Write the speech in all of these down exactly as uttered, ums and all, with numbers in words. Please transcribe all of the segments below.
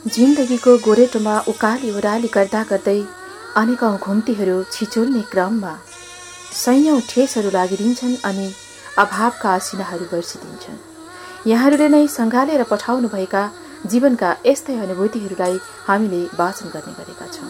जिन्दगीको गोरेटोमा उकाली ओह्राली गर्दा गर्दै अनेकौं घुम्तीहरू छिचोल्ने क्रममा सयौं ठेसहरू लागिदिन्छन् अनि अभावका असिनाहरू बर्सिदिन्छन्। यहाँहरूले नै सँगालेर पठाउनुभएका जीवनका यस्तै अनुभूतिहरूलाई हामीले वाचन गर्ने गरेका छौं।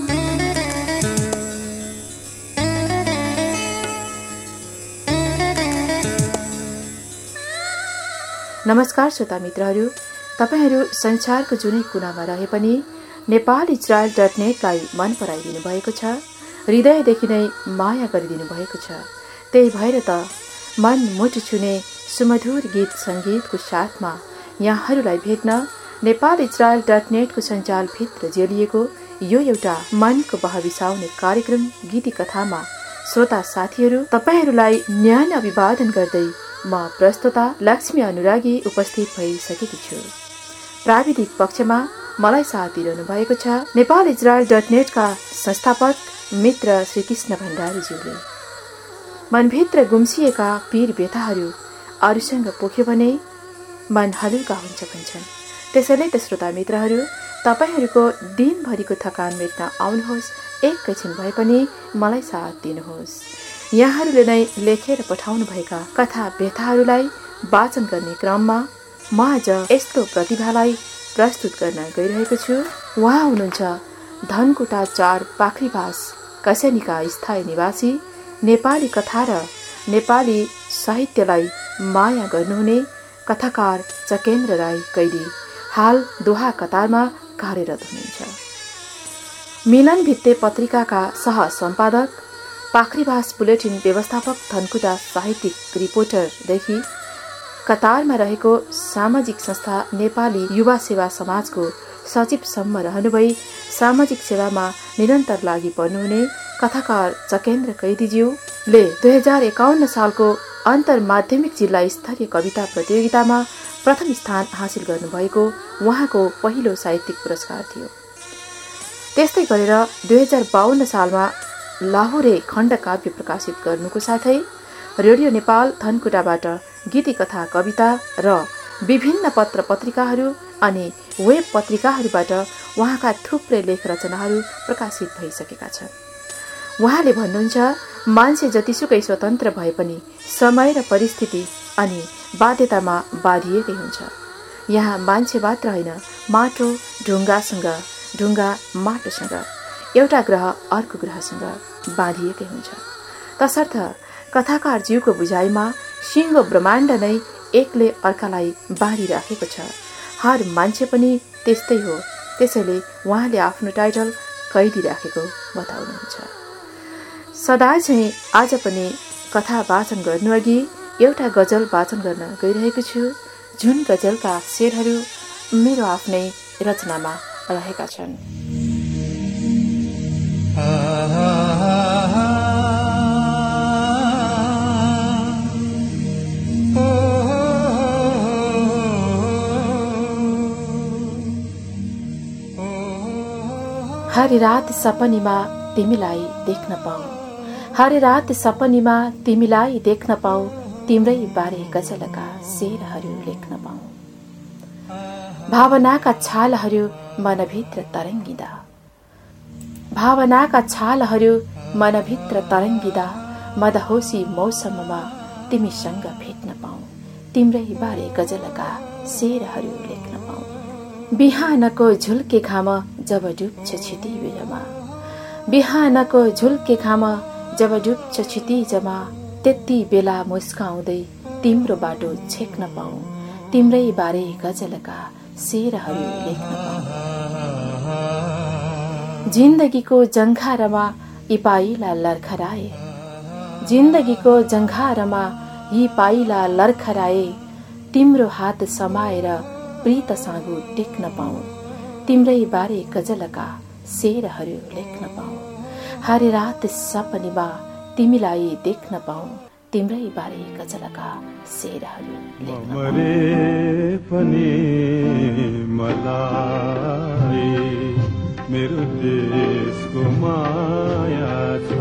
नमस्कार श्रोता मित्रहरू, तपाईहरू संसारको जुनै कुनामा रहे पनि नेपाल इजरायल डट नेटलाई मन पराइदिनु भएको छ, हृदयदेखि नै माया गरिदिनु भएको छ। त्यही भएर त मन मुटु छुने सुमधुर गीत संगीतको साथमा यहाँहरूलाई भेट्न नेपाल इजरायल डट नेटको सञ्जालभित्र जेलिएको यो एउटा मनको बहबिसाउने कार्यक्रम गीती कथामा श्रोता साथीहरू तपाईहरूलाई न्यानो अभिवादन गर्दै म प्रस्तुता लक्ष्मी अनुरागी उपस्थित भइसकेकी छु। प्राविधिक पक्षमा मलाई साथ दिइरहनु भएको छ नेपाल इजरायल डट नेटका संस्थापक मित्र श्री कृष्ण भण्डारीज्यूले। मनभित्र गुम्सिएका पीर व्यथाहरू अरूसँग पोख्यो भने मन हलुका हुन्छ भन्छन्। त्यसैले त श्रोता मित्रहरू, तपाईहरूको दिनभरिको थकान मेट्न आउनुहोस्, एकैछिन भए पनि मलाई साथ दिनुहोस्। यहाँहरूले नै लेखेर पठाउनु भएका कथा व्यथाहरूलाई वाचन गर्ने क्रममा म आज यस्तो प्रतिभालाई प्रस्तुत गर्न गइरहेको छु। उहाँ हुनुहुन्छ धनकुटा चार पाखरीबास कसेनीका स्थायी निवासी, नेपाली कथा र नेपाली साहित्यलाई माया गर्नुहुने कथाकार चकेन्द्र राई कैदी, हाल दोहा कतारमा कार्यरत हुनुहुन्छ। मिलन भित्ते पत्रिकाका सह सम्पादक, पाखरीबास बुलेटिन व्यवस्थापक, धनकुटा साहित्यिक रिपोर्टरदेखि कतारमा रहेको सामाजिक संस्था नेपाली युवा सेवा समाजको सचिवसम्म रहनुभई सामाजिक सेवामा निरन्तर लागि पर्नुहुने कथाकार चकेन्द्र कैदीज्यूले दुई हजार एकाउन्न सालको अन्तर माध्यमिक जिल्ला स्तरीय कविता प्रतियोगितामा प्रथम स्थान हासिल गर्नुभएको उहाँको पहिलो साहित्यिक पुरस्कार थियो। त्यस्तै गरेर दुई हजार बाहन्न सालमा लाहोरे खण्ड काव्य प्रकाशित गर्नुको साथै रेडियो नेपाल धनकुटाबाट गीती कथा, कविता र विभिन्न पत्र पत्रिकाहरू अनि वेब पत्रिकाहरूबाट उहाँका थुप्रै लेख रचनाहरू प्रकाशित भइसकेका छन्। उहाँले भन्नुहुन्छ, मान्छे जतिसुकै स्वतन्त्र भए पनि समय र परिस्थिति अनि बाध्यतामा बाधिएकै हुन्छ। यहाँ मान्छे मात्र होइन, माटो ढुङ्गासँग ढुङ्गा माटोसँग, एउटा ग्रह अर्को ग्रहसँग बाँधिएकै हुन्छ। तसर्थ कथाकार ज्यूको बुझाइमा सिंह ब्रह्माण्ड नै एकले अर्कालाई बाँधिराखेको छ। हर मान्छे पनि त्यस्तै हो। त्यसैले उहाँले आफ्नो टाइटल कैदी राखेको बताउनुहुन्छ। सदा चाहिँ आज पनि कथा वाचन गर्नु अघि एउटा गजल वाचन गर्न गइरहेको छु, जुन गजलका शेरहरू मेरो आफ्नै रचनामा रहेका छन्। हर रात सपनीमा तिमीलाई देख्न पाऊ, हर रात सपनीमा तिमीलाई देख्न पाऊ, तिम्रै बारे गजलका शेरहरू लेख्न पाऊ। भावनाका छालहरू मनभित्र तरङ्गिँदा, भावनाका छालहरू मनभित्र तरङ्गिँदा, मदहोसी मौसममा तिमीसँग भेट्न पाऊ, तिम्रै बारे गजलका शेरहरू लेख्न पाऊ। बिहानको झुल्के घाम जब डुब्छ क्षितिजमा, बिहानको झुल्के घाम जब डुब्छ क्षितिजमा, त्यति बेला मुस्काउँदै तिम्रो बाटो छेक्न पाऊ, तिम्रै बारे गजलका शेरहरू लेख्न पाऊ। जिन्दगीको जङ्घारमा यी पाइला लर्खराए, जिन्दगीको जङ्घारमा यी पाइला लर्खराए, तिम्रो हात समाएर प्रीत साँगो टेक्न पाऊ, तिम्रै बारे गजलका शेरहरू लेख्न पाऊ। हर रात सपनीमा तिमीलाई देख्न पाऊ, तिम्रै बारे गजलका शेरहरू लेख्न पाऊ। पनि मलाई मेरो देशको माया छ,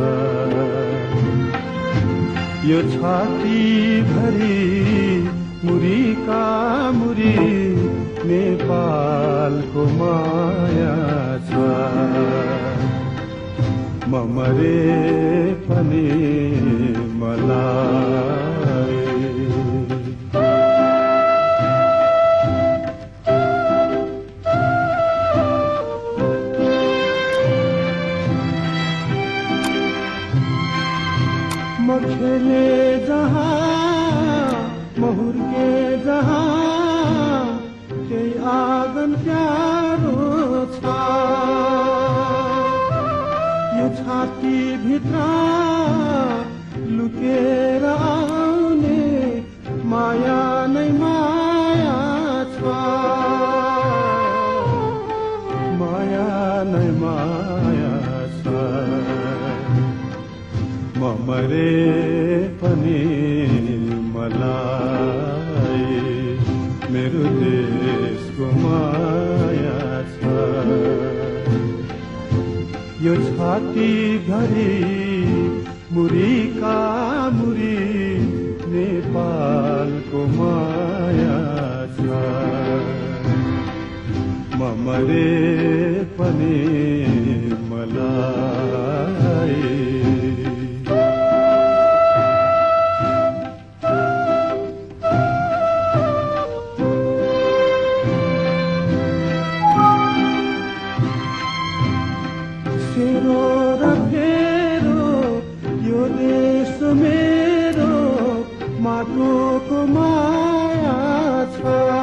यो छाती भरि मुरीका मुरी नेपाल नेपालको माया छ म मरे पनि मलाई म खेले जहाँ म हुर्के जहाँ त्यही आँगन प्यारो छ यो छाती भित्र लुकेर आउने माया नै माया छ माया नै माया छ म मरे पनि मलाई मेरो देशको माया छ यो छाती भरि मुरीका मुरी नेपालको माया छ म मरे पनि मलाई माटोको माया छ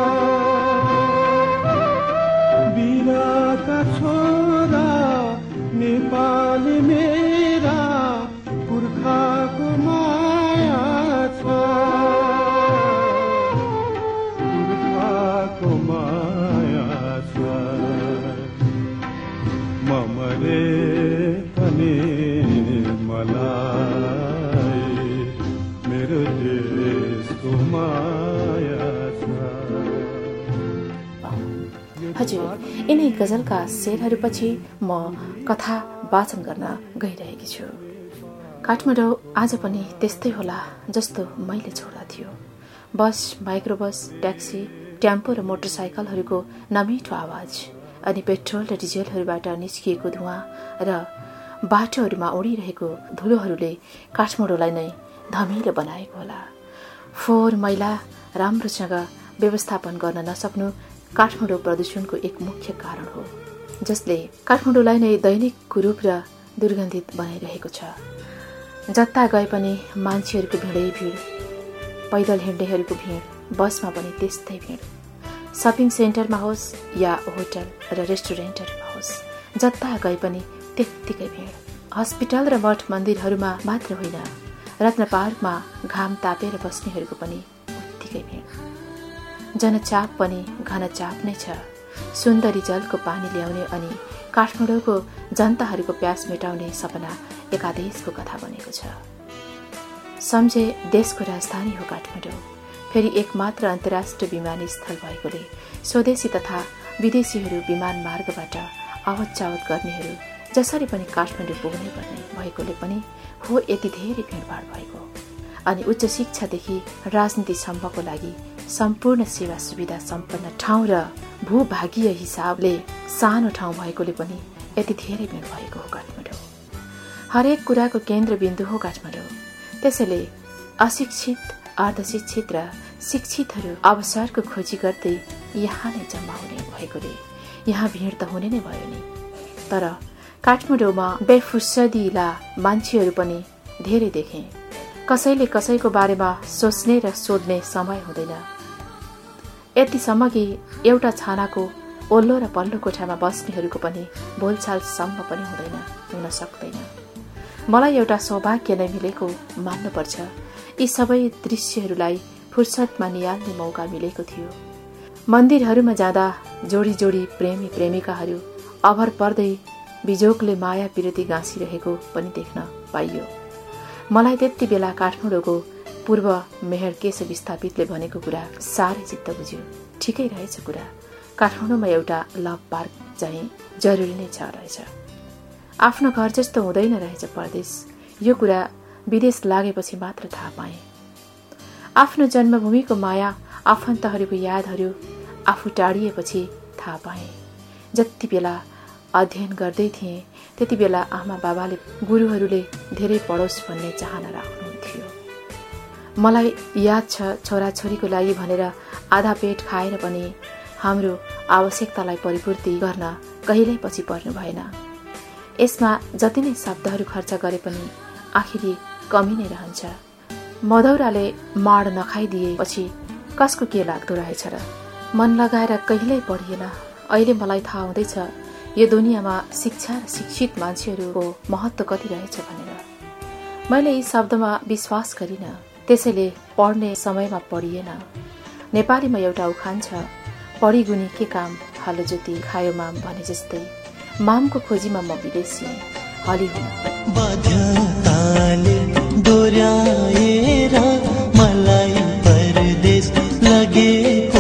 बिराका छोरा नेपाली मेरा पुर्खाको माया छ पुर्खाको माया छ म मरे पनि मलाई मेरो देशको माया छ। हजुर, यिनै गजलका शेरहरूपछि म कथा वाचन गर्न गइरहेकी छु। काठमाडौँ आज पनि त्यस्तै होला जस्तो मैले छोडा थियो। बस, माइक्रोबस, ट्याक्सी, टेम्पो र मोटरसाइकलहरूको नमिठो आवाज अनि पेट्रोल र डिजेलहरूबाट निस्किएको धुवाँ र बाटोहरूमा उडिरहेको धुलोहरूले काठमाडौँलाई नै धमिलो बनाएको होला। फोहोर मैला राम्रोसँग व्यवस्थापन गर्न नसक्नु काठमाडौँ प्रदूषणको एक मुख्य कारण हो, जसले काठमाडौँलाई नै दैनिक कुरूप र दुर्गन्धित बनाइरहेको छ। जता गए पनि मान्छेहरूको भिडै भिड, पैदल हिँड्नेहरूको भिड, बसमा पनि त्यस्तै भिड, सपिङ सेन्टरमा होस् या होटल र रेस्टुरेन्टहरूमा होस्, जता गए पनि त्यत्तिकै भिड। हस्पिटल र मठ मन्दिरहरूमा मात्र होइन, रत्न पार्कमा घाम तापेर बस्नेहरूको पनि उत्तिकै भिड। जनचाप पनि घनचाप नै छ। सुन्दरी जलको पानी ल्याउने अनि काठमाडौँको जनताहरूको प्यास मेटाउने सपना एकादेशको कथा बनेको छ। सम्झे देशको राजधानी हो काठमाडौँ, फेरि एकमात्र अन्तर्राष्ट्रिय विमानस्थल भएकोले स्वदेशी तथा विदेशीहरू विमान मार्गबाट आवत जावत गर्नेहरू जसरी पनि काठमाडौँ पुग्नै पर्ने भएकोले पनि हो यति धेरै भिडभाड भएको। अनि उच्च शिक्षादेखि राजनीतिसम्मको लागि सम्पूर्ण सेवा सुविधा सम्पन्न ठाउँ र भूभागीय हिसाबले सानो ठाउँ भएकोले पनि यति धेरै भिड भएको हो काठमाडौँ। हरेक कुराको केन्द्रबिन्दु हो काठमाडौँ। त्यसैले अशिक्षित, अर्धशिक्षित र शिक्षितहरू अवसरको खोजी गर्दै यहाँ नै जम्मा हुने भएकोले यहाँ भिड त हुने नै भयो नि। तर काठमाडौँमा बेफुर्सदिला मान्छेहरू पनि धेरै देखे। कसैले कसैको बारेमा सोच्ने र सोध्ने समय हुँदैन। यतिसम्म कि एउटा छानाको ओल्लो र पल्लो कोठामा बस्नेहरूको पनि बोलचालसम्म पनि हुँदैन, हुन सक्दैन। मलाई एउटा सौभाग्य नै मिलेको मान्नुपर्छ। यी सबै दृश्यहरूलाई फुर्सदमा निहाल्ने मौका मिलेको थियो। मन्दिरहरूमा जाँदा जोडी जोडी प्रेमी प्रेमिकाहरू अभर पर्दै बिजोकले माया विरति गाँसिरहेको पनि देख्न पाइयो। मलाई त्यति बेला काठमाडौँको पूर्व मेयर केशव विस्थापितले भनेको कुरा साह्रै चित्त बुझ्यो। ठिकै रहेछ कुरा, काठमाडौँमा एउटा लभ पार्क चाहिँ जरुरी नै छ रहेछ। आफ्नो घर जस्तो हुँदैन रहेछ परदेश, यो कुरा विदेश लागेपछि मात्र थाहा पाएँ। आफ्नो जन्मभूमिको माया, आफन्तहरूको यादहरू आफू टाढिएपछि थाहा पाएँ। जति बेला अध्ययन गर्दै थिएँ त्यति बेला आमा बाबाले गुरुहरूले धेरै पढोस् भन्ने चाहना राख्नुहुन्थ्यो। मलाई याद छ छोराछोरीको लागि भनेर आधा पेट खाएर पनि हाम्रो आवश्यकतालाई परिपूर्ति गर्न कहिल्यै पछि पर्नु भएन। यसमा जति नै शब्दहरू खर्च गरे पनि आखिरी कमी नै रहन्छ। मधौराले माड नखाइदिएपछि कसको के लाग्दो रहेछ र? मन लगाएर कहिल्यै पढिएन। अहिले मलाई थाहा हुँदैछ यो दुनियाँमा शिक्षा र शिक्षित मान्छेहरूको महत्त्व कति रहेछ भनेर। मैले यी शब्दमा विश्वास गरिनँ, त्यसैले पढ्ने समयमा पढिएन। नेपालीमा एउटा उखान छ, पढी गुनी के काम, हालो ज्योति खायो माम भने जस्तै मामको खोजीमा म विदेशी हली हुन। बाध्यताले डोर्याएर मलाई परदेश लगेको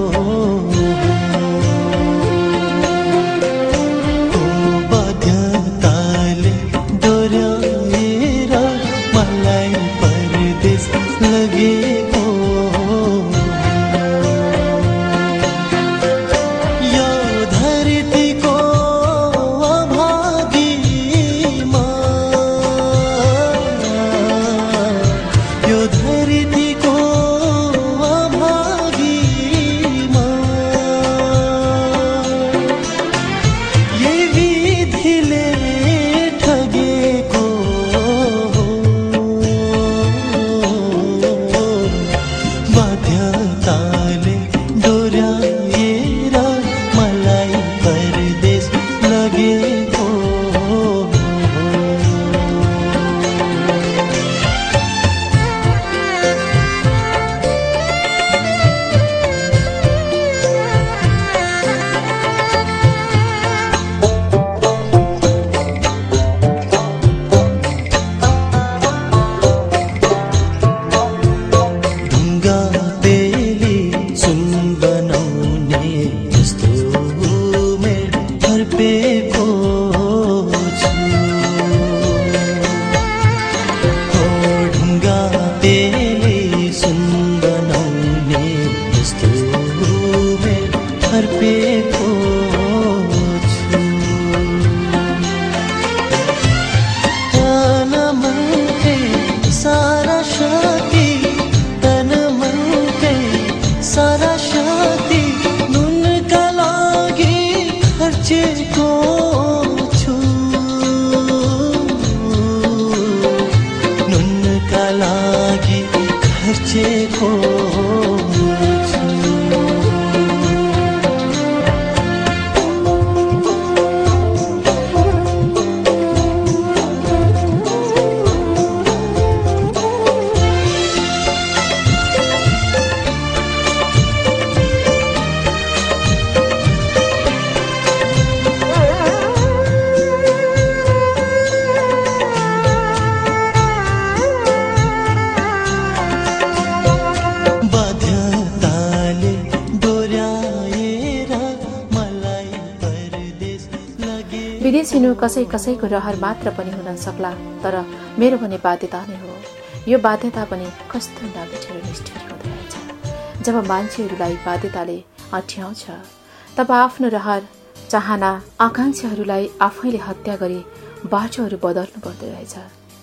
विदेश हिँड्नु कसै कसैको रहर मात्र पनि हुन सक्ला, तर मेरो भने बाध्यता नै हो। यो बाध्यता पनि कस्तो नमिठो र निष्ठुर हुँदो रहेछ। जब मान्छेहरूलाई बाध्यताले अठ्याउँछ तब आफ्नो रहर, चाहना, आकांक्षाहरूलाई आफैले हत्या गरी बाटोहरू बदल्नु पर्दो रहेछ।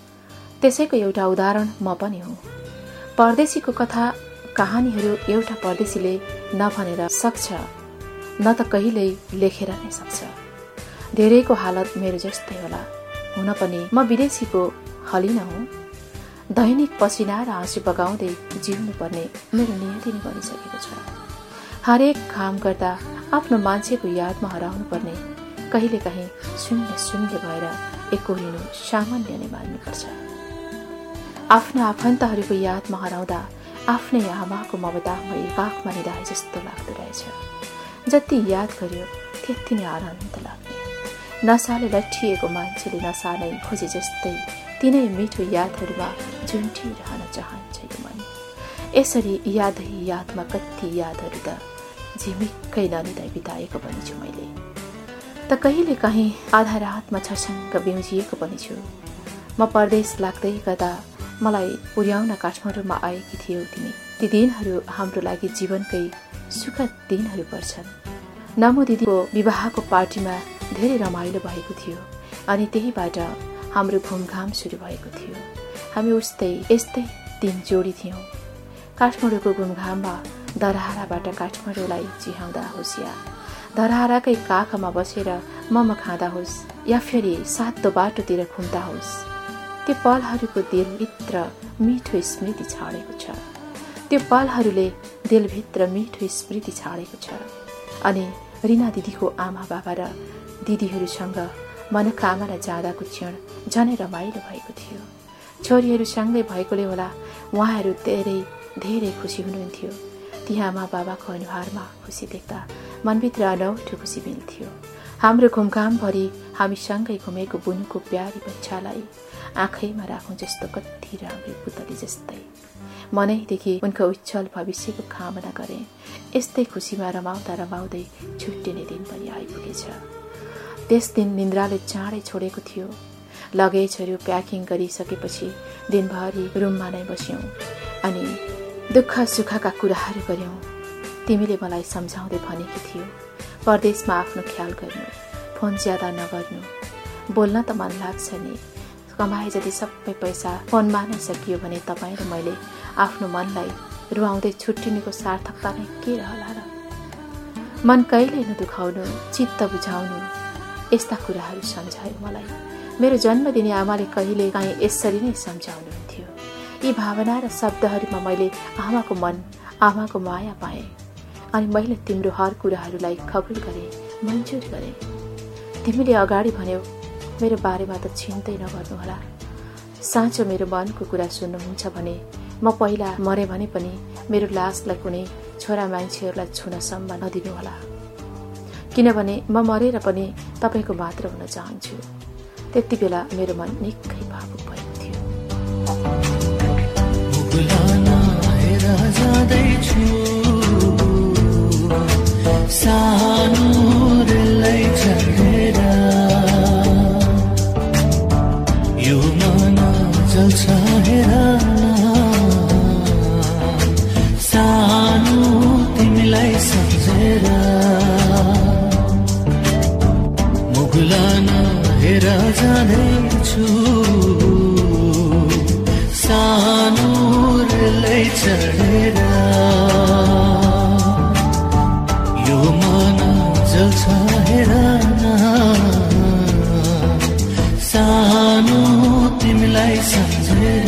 त्यसैको एउटा उदाहरण म पनि हुँ। परदेशीको कथा कहानीहरू एउटा परदेशीले नभनेर सक्छ, न त कहिल्यै लेखेर नै सक्छ। धेरैको हालत मेरो जस्तै होला। हुन पनि म विदेशीको हलिन हुँ। दैनिक पसिना र आँसु बगाउँदै जिउनु पर्ने मेरो नियति नै बनिसकेको छ। हरेक काम गर्दा आफ्नो मान्छेको यादमा हराउनु पर्ने, कहिलेकाहीँ शून्य शून्य भएर एकोरिनु सामान्य नै मान्नुपर्छ। आफ्नो आफन्तहरूको यादमा हराउँदा आफ्नै आमाको ममतामय काखमा निधाए जस्तो लाग्दो रहेछ। जति याद गर्यो त्यति नै आनन्द लाग्ने। नसाले लट्ठिएको मान्छेले नसा नै खोजे जस्तै तिनै मिठो यादहरूमा झुन्टिरहन चाहन्छ यो मन। यसरी यादै यादमा कति यादहरू त झिमिक्कै नलिँदै बिताएको पनि छु मैले। त कहिले काहीँ आधा रातमा छर्सङ्ग बिउजिएको पनि छु। म परदेश लाग्दै गर्दा मलाई पुर्याउन काठमाडौँमा आएकी थियौ तिमी। ती दिनहरू हाम्रो लागि जीवनकै सुखद दिनहरू पर्छन्। नमो दिदीको विवाहको पार्टीमा धेरै रमाइलो भएको थियो अनि त्यहीबाट हाम्रो घुमघाम सुरु भएको थियो। हामी उस्तै यस्तै दिन जोडी थियौँ। काठमाडौँको घुमघाममा दरहाराबाट काठमाडौँलाई चिहाउँदा होस् या दरहाराकै काखमा बसेर मोमो खाँदा होस् या फेरि सातो बाटोतिर घुम्दा होस्, त्यो पलहरूको दिलभित्र मिठो स्मृति छाडेको छ। त्यो पलहरूले दिलभित्र मिठो स्मृति छाडेको छ। अनि रिना दिदीको आमा बाबा र दिदीहरूसँग मनोकामना जाँदाको क्षण झनै रमाइलो भएको थियो। छोरीहरूसँगै भएकोले होला उहाँहरू धेरै धेरै खुसी हुनुहुन्थ्यो। ती आमा बाबाको अनुहारमा खुसी देख्दा मनभित्र अनौठो खुसी मिल्थ्यो। हाम्रो घुमघामभरि हामीसँगै घुमेको बुनुको प्यारी बच्चालाई आँखैमा राखौँ जस्तो कति राम्रो पुतली जस्तै मनैदेखि उनको उज्जवल भविष्यको कामना गरे। यस्तै खुसीमा रमाउँदा रमाउँदै छुट्टिने दिन पनि आइपुगेछ। त्यस दिन निन्द्राले चाँडै छोडेको थियो। लगेजहरू प्याकिङ गरिसकेपछि दिनभरि रुममा नै बस्यौँ अनि दुःख सुखका कुराहरू गर्यौँ। तिमीले मलाई सम्झाउँदै भनेकी थियो, परदेशमा आफ्नो ख्याल गर्नु, फोन ज्यादा नगर्नु। बोल्न त मन लाग्छ नि, कमाए जति सबै पैसा फोनमा नै सकियो भने तपाईँ र मैले आफ्नो मनलाई रुवाउँदै छुट्टिनेको सार्थकता नै के रहला र। मन कहिल्यै नदुखाउनु, चित्त बुझाउनु, यस्ता कुराहरू सम्झायो मलाई। मेरो जन्मदिने आमाले कहिले काहीँ यसरी नै सम्झाउनुहुन्थ्यो। यी भावना र शब्दहरूमा मैले आमाको मन, आमाको माया पाएँ अनि मैले तिम्रो हर कुराहरूलाई कबुल गरेँ, मन्जुर गरेँ। तिमीले अगाडि भन्यौ मेरो बारेमा त चिन्तै नगर्नुहोला। साँचो मेरो मनको कुरा सुन्नुहुन्छ भने म पहिला मरे भने पनि मेरो लासलाई कुनै छोरा मान्छेहरूलाई छुनसम्म नदिनुहोला, किनभने म मरेर पनि तपाईँको मात्र हुन चाहन्छु। त्यति बेला मेरो मन निकै भावुक भएको थियो। तिमीलाई सम्झेर मुगुलान हेर जाँदैछु, सानो रेलै चढेर यो मन जल्छ हेर सानो तिमीलाई सम्झेर।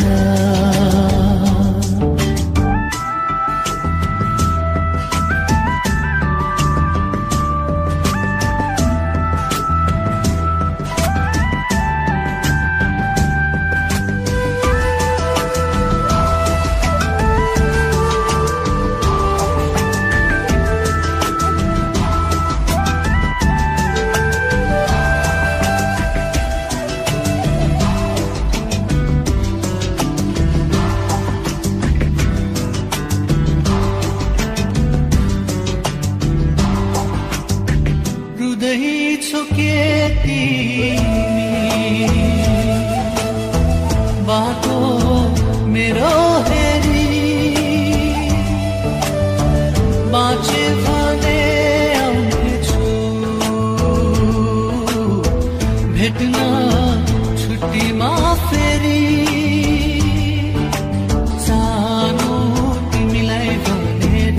बाटो मेरो हेरी बाँचे भने आउनेछु, भेट्न छुट्टीमा फेरि सानो तिमीलाई भनेर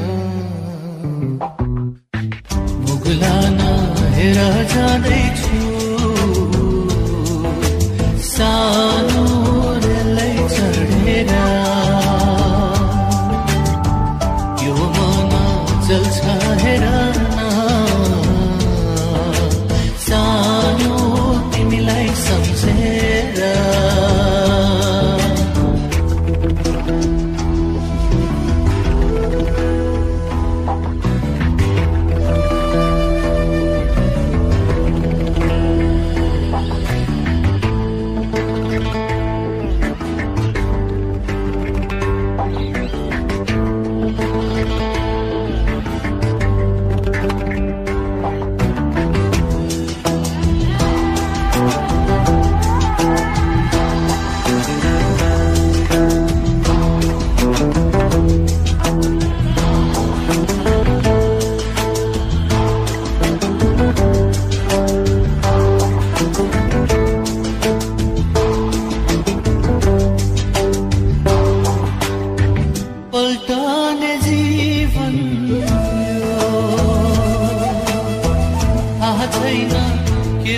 मुगुलान हेर जाँदैछु, सानो रेलै चढेर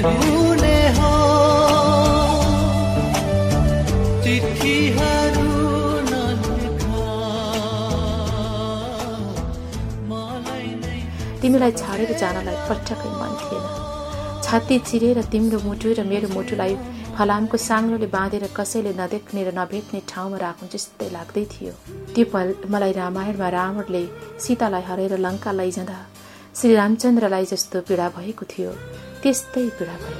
रुने हो चिठीहरू नलेखा मलाई नै तिमीलाई छाडेर जानलाई पटक्कै मन थिएन। छाती चिरेर तिम्रो मुटु र मेरो मुटुलाई फलामको साङ्लोले बाँधेर कसैले नदेख्ने र नभेट्ने ठाउँमा राख्नु जस्तै लाग्दै थियो। त्यो पल मलाई रामायणमा रावणले सीतालाई हराएर लङ्का लैजाँदा श्री रामचन्द्रलाई जस्तो पीडा भएको थियो, त्यस्तै पीडा भयो।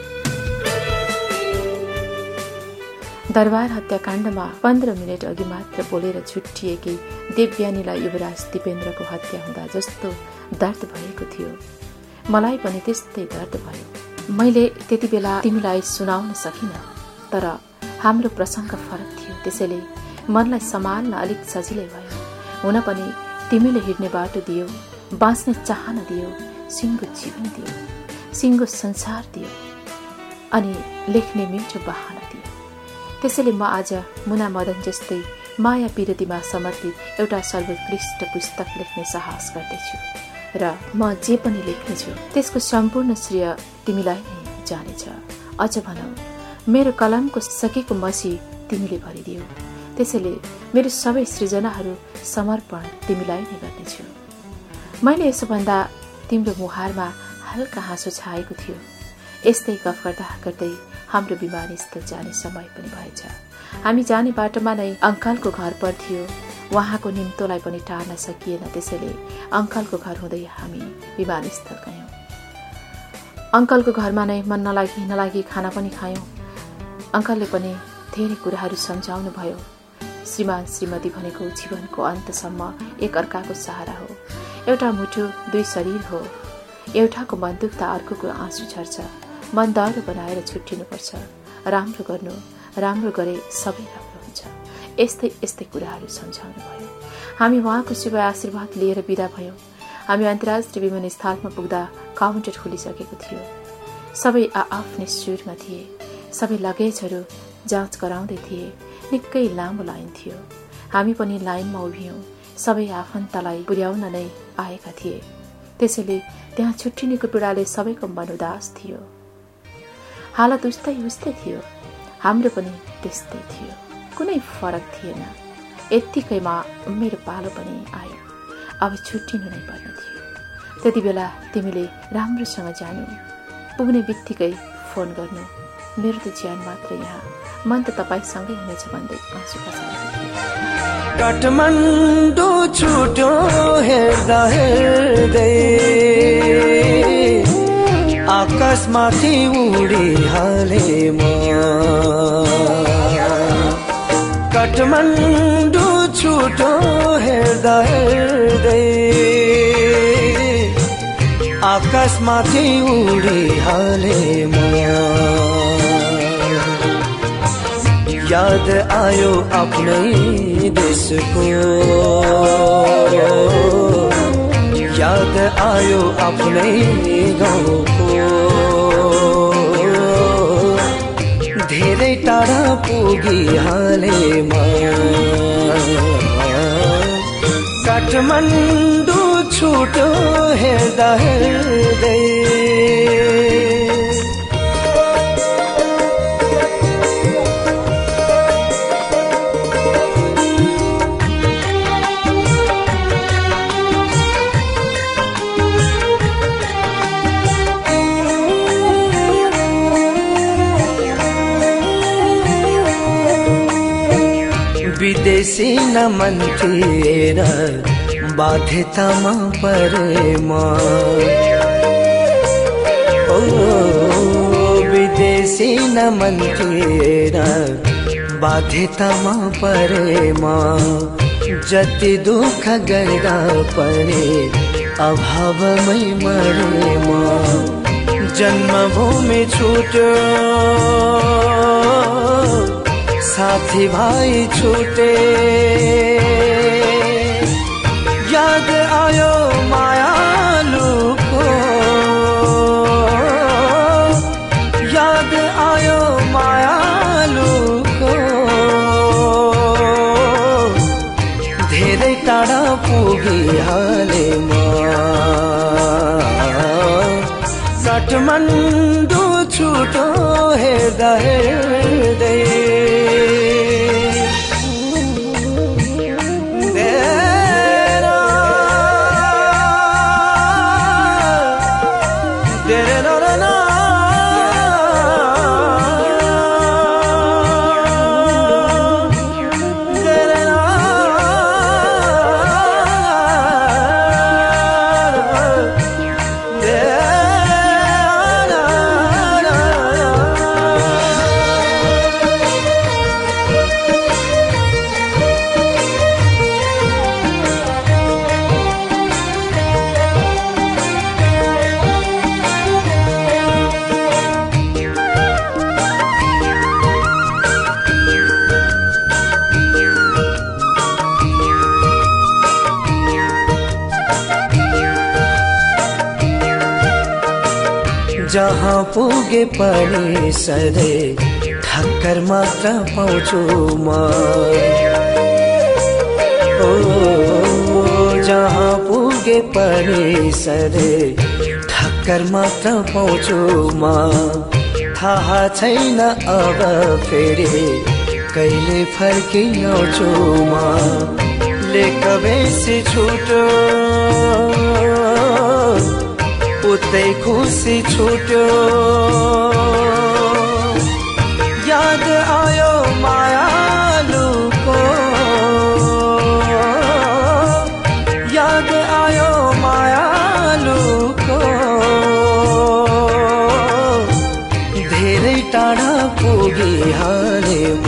दरबार हत्याकाण्डमा पन्ध्र मिनट अघि मात्र बोलेर छुट्टिएकी देवयानीलाई युवराज दिपेन्द्रको हत्या हुँदा जस्तो दर्द भएको थियो। मलाई पनि त्यस्तै दर्द भयो। मैले त्यति बेला तिमीलाई सुनाउन सकिनँ, तर हाम्रो प्रसङ्ग फरक थियो, त्यसैले मनलाई सम्हाल्न अलिक सजिलै भयो। हुन पनि तिमीले हिँड्ने बाटो दियो, बाँच्ने चाहना दियो, सिङ्गो जीवन दियो, सिङ्गो संसार दियो अनि लेख्ने मिठो बहाना दियो। त्यसैले म आज मुना मदन जस्तै माया पिरतीमा समर्पित एउटा सर्वोत्कृष्ट पुस्तक लेख्ने साहस गर्दैछु र म जे पनि लेख्नेछु त्यसको सम्पूर्ण श्रेय तिमीलाई नै जानेछ। अझ भनौ, मेरो कलमको सकेको मसी तिमीले भरिदियो। त्यसैले मेरो सबै सृजनाहरू समर्पण तिमीलाई नै गर्नेछु। मैले यसो भन्दा तिम्रो मुहारमा हल्का हाँसो छाएको थियो। यस्तै गफ गर्दा गर्दै हाम्रो विमानस्थल जाने समय पनि भएछ। हामी जाने बाटोमा नै अङ्कलको घर पर्थ्यो। उहाँको निम्तोलाई पनि टार्न सकिएन, त्यसैले अङ्कलको घर हुँदै हामी विमानस्थल गयौँ। अङ्कलको घरमा नै मन नलागी नलागी खाना पनि खायौँ। अङ्कलले पनि धेरै कुराहरू सम्झाउनु भयो। श्रीमान श्रीमती भनेको जीवनको अन्तसम्म एक अर्काको सहारा हो। एउटा मुठु दुई शरीर हो। एउटाको मन दुख्दा अर्कोको आँसु झर्छ। मन दह्रो बनाएर छुट्टिनुपर्छ। राम्रो गर्नु, राम्रो गरे सबै राम्रो हुन्छ। यस्तै यस्तै कुराहरू सम्झाउनु भयो। हामी उहाँको शुभ आशीर्वाद लिएर बिदा भयौँ। हामी अन्तर्राष्ट्रिय विमानस्थलमा पुग्दा काउन्टर खोलिसकेको थियो। सबै आआफ्नै सुरमा थिए। सबै लगेजहरू जाँच गराउँदै थिए। निकै लामो लाइन थियो। हामी पनि लाइनमा उभियौँ। सबै आफन्तलाई पुर्याउन नै आएका थिए। त्यसैले त्यहाँ छुट्टिनेको पीडाले सबैको मन उदास थियो। हालत उस्तै उस्तै थियो। हाम्रो पनि त्यस्तै थियो। कुनै फरक थिएन। यत्तिकैमा मेरो पालो पनि आयो। अब छुट्टिनु नै पर्ने थियो। त्यति बेला तिमीले राम्रोसँग जानु, पुग्ने बित्तिकै फोन गर्नु। मेरो त ज्यान मात्र यहाँ, मन त तपाईँसँगै हुनेछ भन्दै आँसु खसाएको थियो। काठमाडौँ छुट्यो हेर्दा हेर्दै आकाशमाथि उडिहाले म। काठमाडौँ छुट्यो हेर्दा हेर्दै आकाशमाथि उडिहाले म। याद आयो आफ्नै देशको, याद आयो आफ्नै गाउँको। धेरै टाढा पुगिहाले म। काठमाडौँ छुट्यो हेर्दा हेर्दै विदेशी न मन थिएर बाध्यतामा परेमा। ओ विदेशी न मन थिएर बाध्यतामा परेमा। जति दुःख गर्दा परे अभावमै मरेमा। जन्मभूमि छुट्यो, साथी भाइ छुटे। याद आयो मायालुको, याद आयो मायालुको। धेरै टाढा पुगिहाले म। काठमाडौँ छुटो हेर्दा हेर्दै जहाँ पुगे पनि सधैँ ठक्कर मात्र पाउँछु म ओ जहाँ पुगे पनि सधैँ ठक्कर मात्र पाउँछु म थाहा छैन अब फेरि कहिले फर्किआउँछु म लेख बेसी छुटो उतै खुसी छुट्यो याद आयो मायालुको याद आयो मायालुको धेरै टाढा पुगिहाले म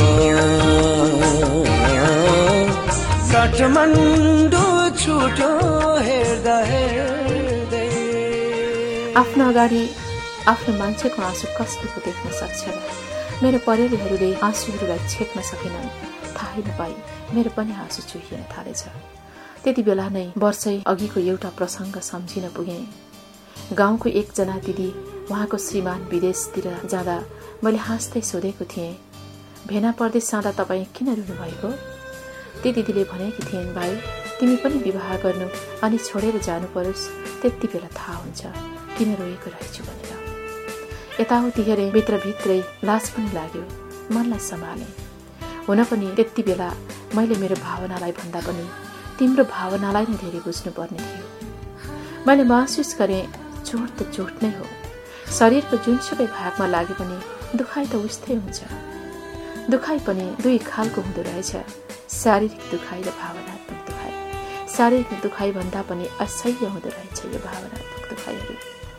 काठमाडौँ छुट्यो हेर्दा हेर्दै आफ्नो अगाडि आफ्नो मान्छेको आँसु कसले पो देख्न सक्छ र मेरो परेलीहरूले आँसुहरूलाई छेक्न सकेनन् थाहै नपाई मेरो पनि आँसु चुहिन थालेछ। त्यति बेला नै वर्षै अघिको एउटा प्रसङ्ग सम्झिन पुगे। गाउँको एकजना दिदी उहाँको श्रीमान विदेशतिर जाँदा मैले हाँस्दै सोधेको थिएँ, भेना परदेश जाँदा तपाईँ किन रुनु भएको? ती दिदीले भनेकी थिइन्, भाइ तिमी पनि विवाह गर्नु अनि छोडेर जानु परोस्, त्यति बेला थाहा हुन्छ किन रोएको रहेछु भनेर। यताउति हेरे भित्रभित्रै लाज पनि लाग्यो, मनलाई सम्हाले। हुन पनि त्यति बेला मैले मेरो भावनालाई भन्दा पनि तिम्रो भावनालाई नै धेरै बुझ्नुपर्ने थियो। मैले महसुस गरेँ चोट त चोट नै हो, शरीरको जुनसुकै भागमा लाग्यो भने दुखाइ त उस्तै हुन्छ। दुखाइ पनि दुई खालको हुँदो रहेछ, शारीरिक दुखाइ र भावनात्मक दुखाइ। शारीरिक दुखाइ भन्दा पनि असह्य हुँदो रहेछ यो भावनात्मक दुखाइहरू।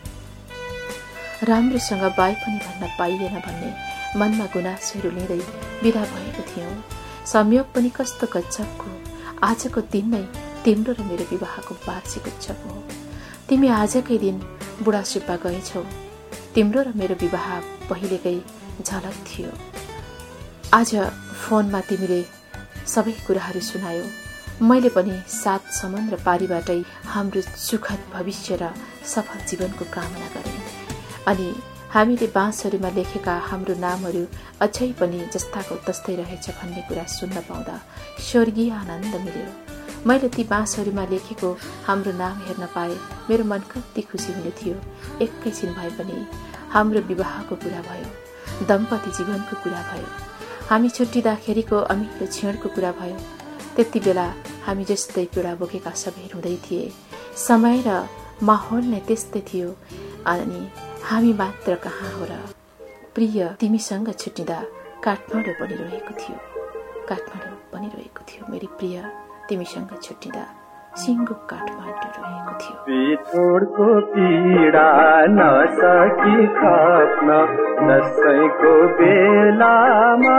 राम्रोसँग बाई पनि भन्न पाइएन भन्ने मनमा गुनासोहरू लिँदै बिदा भएको थियौं। संयोग पनि कस्तो गजबको, आजको दिन नै तिम्रो र मेरो विवाहको वार्षिक उत्सव हो। तिमी आजकै दिन बुढासुब्बा गएछौ, तिम्रो र मेरो विवाह पहिलेकै झलक थियो। आज फोनमा तिमीले सबै कुराहरू सुनायो, मैले पनि सात समुद्र पारीबाटै हाम्रो सुखद भविष्य र सफल जीवनको कामना गरेँ। अनि हामीले बाँसहरूमा लेखेका हाम्रो नामहरू अझै पनि जस्ताको तस्तै रहेछ भन्ने कुरा सुन्न पाउँदा स्वर्गीय आनन्द मिल्यो। मैले ती बाँसहरूमा लेखेको हाम्रो नाम हेर्न पाए मेरो मन कति खुसी हुने थियो। एकैछिन भए पनि हाम्रो विवाहको कुरा भयो, दम्पति जीवनको कुरा भयो, हामी छुट्टिँदाखेरिको अमिलो क्षणको कुरा भयो। त्यति बेला हामी जस्तै पीडा बोकेका सबै हुँदै थिए, समय र माहौल नै त्यस्तै थियो। अनि हामी मात्र कहाँ हो र। प्रिय तिमीसँग छुट्टिँदा काठमाडौँ पनि रहेको थियो, काठमाडौँ पनि रहेको थियो। मेरी प्रिय तिमीसँग छुट्टिँदा सिङ्गो काठमाडौँ रहेको थियो। बिछोडको पीडा नसकी खप्न दसैँको बेलामा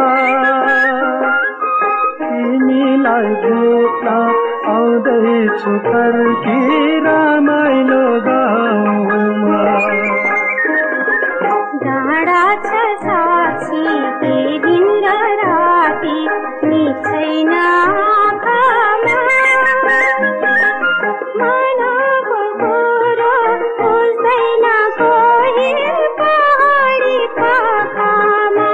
तिमीलाई भेट्न आउँदैछु फर्की रमाइलो गाउँमा। डाँडा छ साक्षी के दिन र राति निच्छैन आँखामा, मनको कुरो बुझ्दैन कोही पहाडी पाखामा।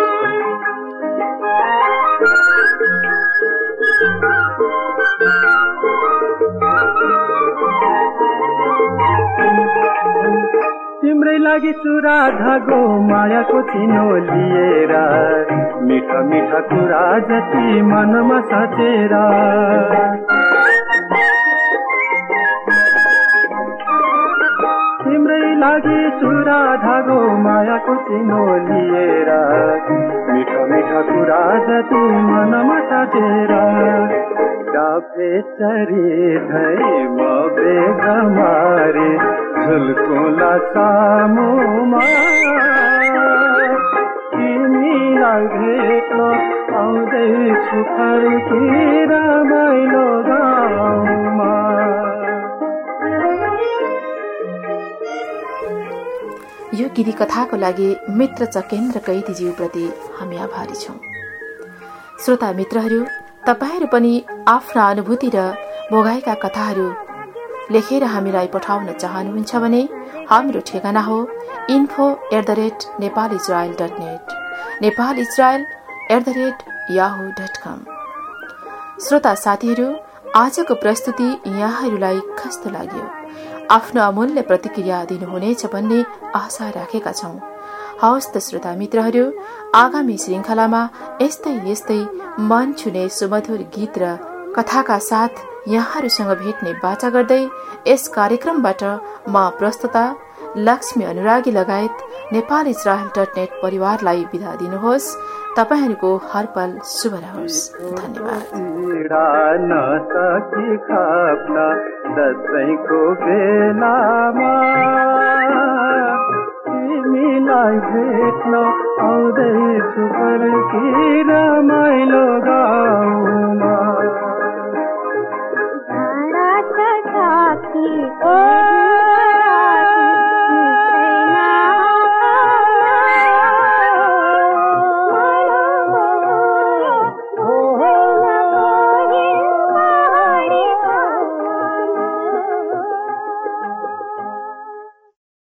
तिम्रै लागि चुरा धागो मायाको चिनो लिएर मिठा मिठा कुरा जति मनमा साचेर तिम्रै लागि चुरा धागो मायाको चिनो लिएर मिठा मिठा कुरा जति मनमा साचेर बेचरी धै म बेगमारे झुल्कुला सामुमा तिमीलाई भेट्न आउँदैछु फर्की रमाइलो गाउँमा। यो गिरी कथाको लागि मित्र चकेन्द्र कैदीज्यूप्रति हामी आभारी छौं। श्रोता मित्रहरू, तपाईहरू पनि आफ्ना अनुभूति र भोगाएका कथाहरू लेखेर हामीलाई पठाउन चाहनुहुन्छ भने हाम्रो ठेगाना हो info at the rate Nepal Israel dot net, Nepal Israel at the rate Yahoo dot com. श्रोता साथीहरू, आजको प्रस्तुति यहाँहरूलाई कस्तो लाग्यो? आफ्नो अमूल्य प्रतिक्रिया दिनुहुनेछ भन्ने आशा राखेका छौं। हवस् त श्रोता मित्रहरू, आगामी श्रृंखलामा यस्तै यस्तै मन छुने सुमधुर गीत र कथाका साथ यहाँहरूसँग भेट्ने बाचा गर्दै यस कार्यक्रमबाट म प्रस्तुता लक्ष्मी अनुरागी लगायत नेपाल इजरायल डट नेट परिवारलाई बिदा दिनुहोस्। तपाईहरूको हरपल शुभ रहोस्। धन्यवाद। तिमीलाई भेट्न आउँदैछु फर्की रमाइलो